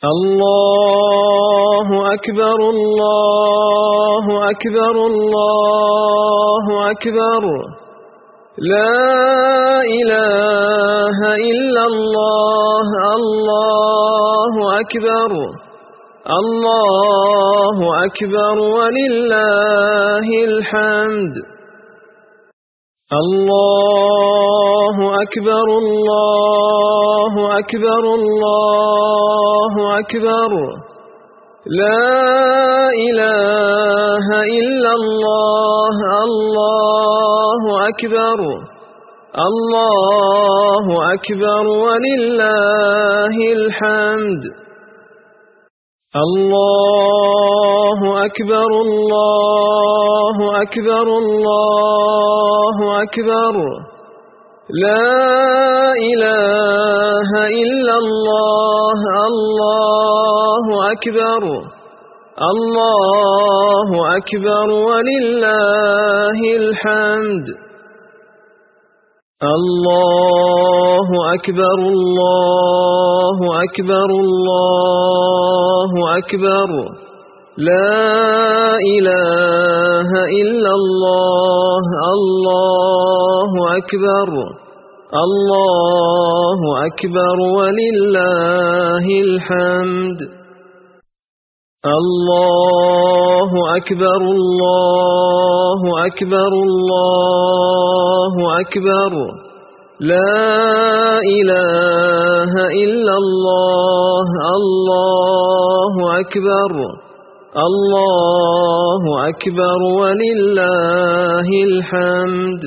الله أكبر الله أكبر الله أكبر لا إله إلا الله الله أكبر الله أكبر ولله الحمد الله أكبر الله أكبر الله أكبر لا إله إلا الله الله أكبر الله أكبر ولله الحمد الله أكبر الله أكبر الله أكبر لا إله إلا الله الله أكبر الله أكبر ولله الحمد الله أكبر الله أكبر الله أكبر لا إله إلا الله الله أكبر الله أكبر ولله الحمد الله أكبر الله أكبر الله أكبر لا إله إلا الله الله أكبر الله أكبر ولله الحمد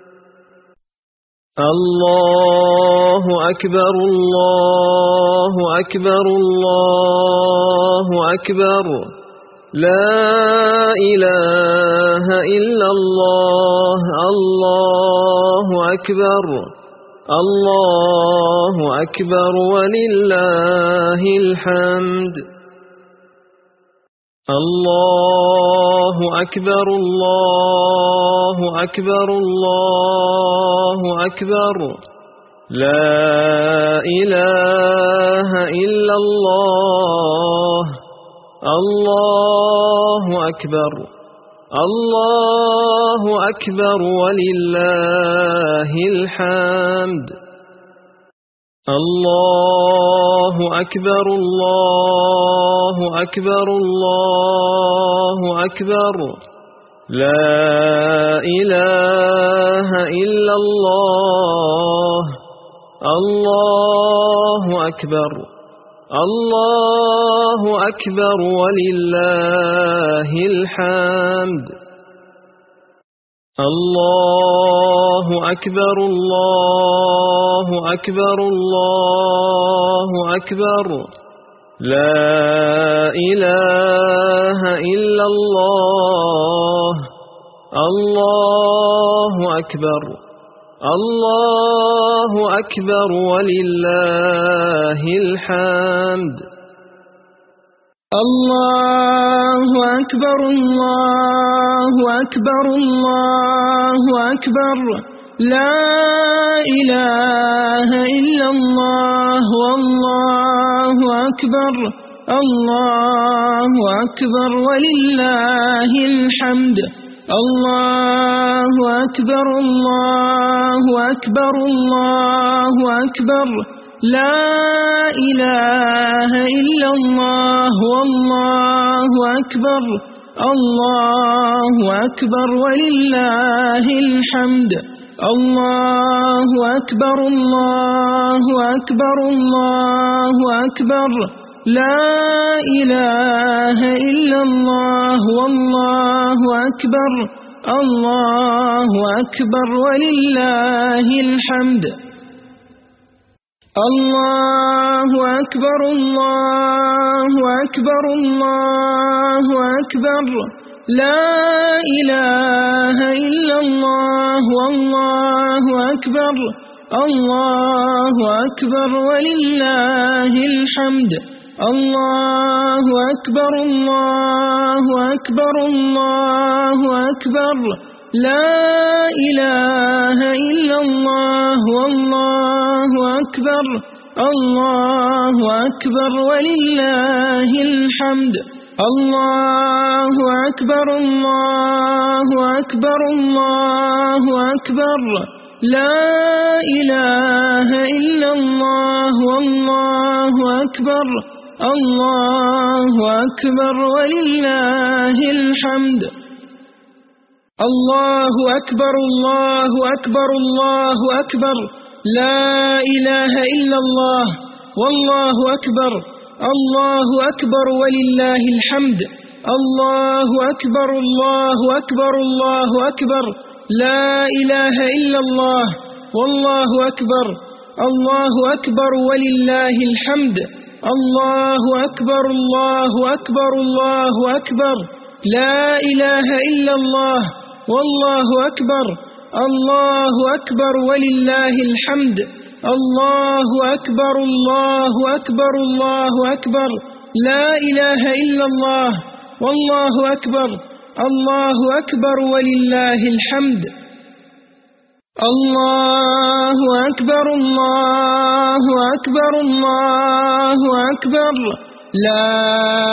الله أكبر الله أكبر الله أكبر لا إله إلا الله الله أكبر الله أكبر ولله الحمد الله أكبر الله أكبر الله أكبر لا إله إلا الله الله أكبر الله أكبر ولله الحمد الله أكبر الله أكبر الله أكبر لا إله إلا الله الله أكبر الله أكبر ولله الحمد الله أكبر الله أكبر الله أكبر لا إله إلا الله الله أكبر الله أكبر ولله الحمد الله أكبر الله أكبر الله أكبر لا إله إلا الله والله أكبر الله أكبر ولله الحمد الله أكبر الله أكبر الله أكبر لا إله إلا الله والله أكبر الله أكبر ولله الحمد الله أكبر الله أكبر الله أكبر لا إله إلا الله والله أكبر الله أكبر ولله الحمد الله أكبر الله أكبر الله أكبر لا إله إلا الله والله أكبر الله أكبر ولله الحمد الله أكبر الله أكبر الله أكبر لا إله إلا الله والله أكبر الله أكبر ولله الحمد الله أكبر الله أكبر الله أكبر لا إله إلا الله والله أكبر الله أكبر ولله الحمد الله أكبر الله أكبر الله أكبر لا إله إلا الله والله أكبر الله أكبر ولله الحمد الله أكبر الله أكبر الله أكبر لا إله إلا الله والله أكبر الله أكبر ولله الحمد الله أكبر الله أكبر الله أكبر لا إله إلا الله والله أكبر الله أكبر ولله الحمد الله أكبر الله أكبر الله أكبر لا إله إلا الله والله أكبر الله أكبر ولله الحمد الله أكبر الله أكبر الله أكبر لا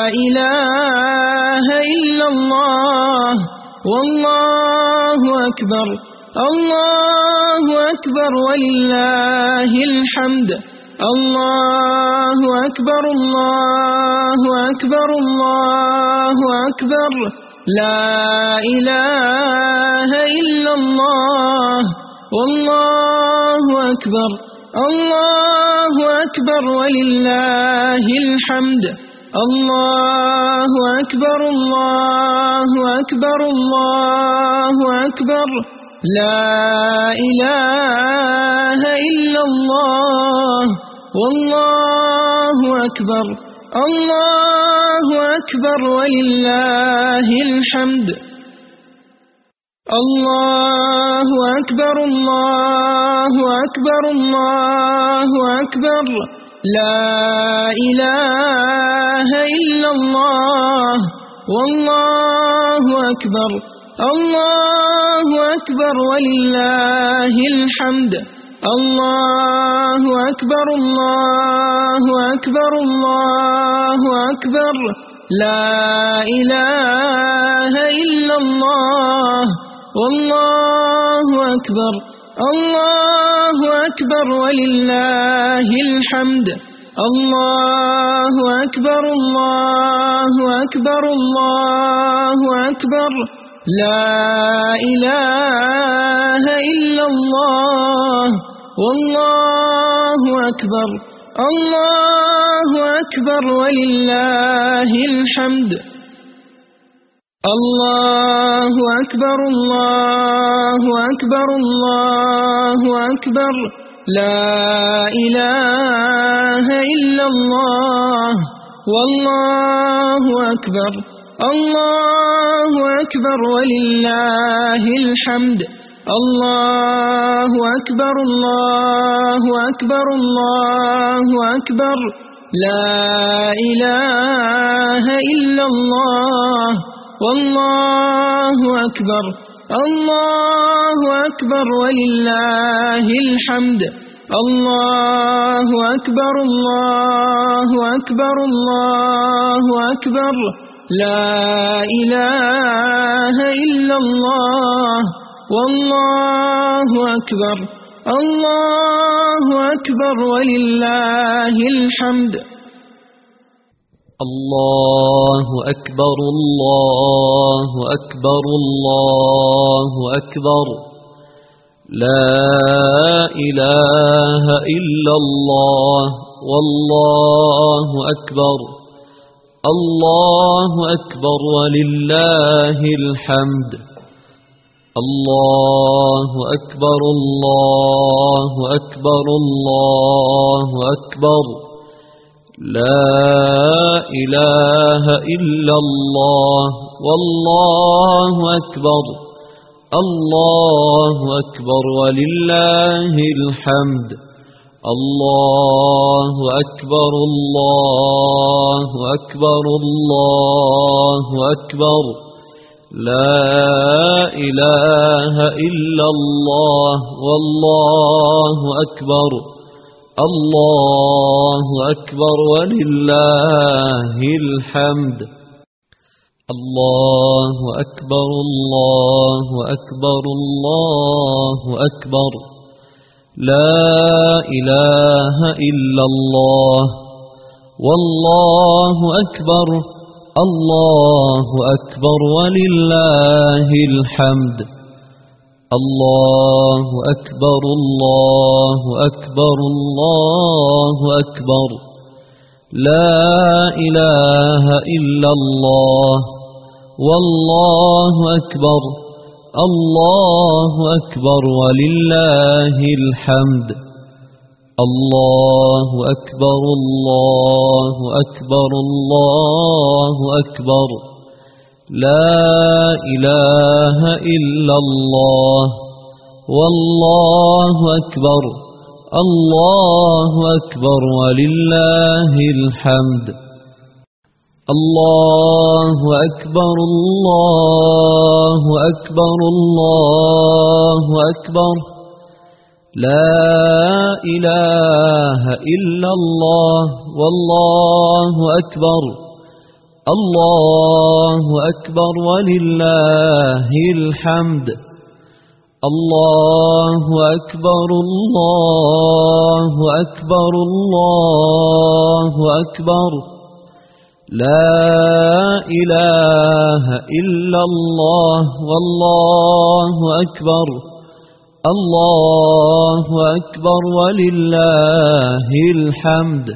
إله إلا الله والله أكبر الله أكبر ولله الحمد الله أكبر الله أكبر الله أكبر لا إله إلا الله والله أكبر الله أكبر ولله الحمد الله أكبر الله أكبر الله أكبر لا إله إلا الله والله أكبر الله أكبر ولله الحمد الله أكبر الله أكبر الله أكبر لا إله إلا الله والله أكبر الله أكبر ولله الحمد الله أكبر الله أكبر الله أكبر لا إله إلا الله والله أكبر الله أكبر ولله الحمد الله أكبر الله أكبر الله أكبر لا إله إلا الله والله أكبر الله أكبر ولله الحمد الله أكبر الله أكبر الله أكبر لا إله إلا الله والله أكبر الله أكبر ولله الحمد الله أكبر الله أكبر الله أكبر لا إله إلا الله والله أكبر الله أكبر ولله الحمد الله أكبر الله أكبر الله أكبر لا إله إلا الله والله أكبر الله أكبر ولله الحمد الله أكبر الله أكبر الله أكبر لا إله إلا الله والله أكبر الله أكبر ولله الحمد الله أكبر الله أكبر الله أكبر لا إله إلا الله والله أكبر الله أكبر ولله الحمد الله أكبر الله أكبر الله أكبر لا إله إلا الله والله أكبر الله أكبر ولله الحمد. الله أكبر الله أكبر الله أكبر. لا إله إلا الله والله أكبر. الله أكبر ولله الحمد. الله أكبر الله أكبر الله أكبر. لا إله إلا الله والله أكبر. الله أكبر ولله الحمد. الله أكبر الله أكبر الله أكبر. لا إله إلا الله والله أكبر. الله أكبر ولله الحمد. الله أكبر الله أكبر الله أكبر. لا إله إلا الله والله أكبر. الله أكبر ولله الحمد. الله أكبر الله أكبر الله أكبر. لا إله إلا الله والله أكبر. الله أكبر ولله الحمد.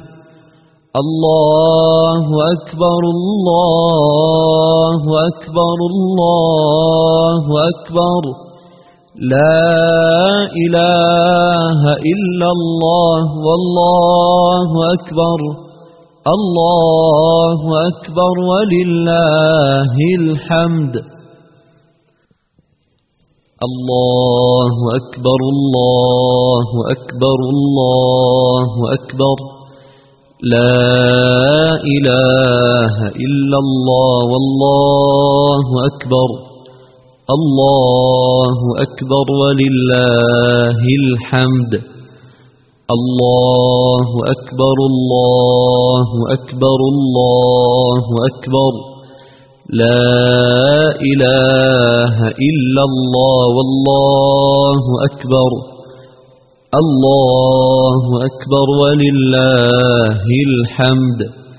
الله أكبر الله أكبر الله أكبر. لا إله إلا الله والله أكبر. الله أكبر ولله الحمد. الله أكبر الله أكبر الله أكبر. لا إله إلا الله والله أكبر. الله أكبر ولله الحمد. الله أكبر الله أكبر الله أكبر. لا إله إلا الله والله أكبر. الله أكبر ولله الحمد.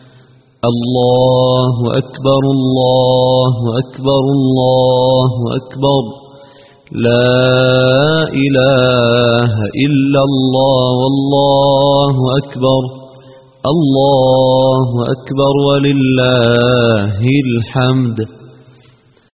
الله أكبر الله أكبر الله أكبر. لا إله إلا الله والله أكبر. الله أكبر ولله الحمد.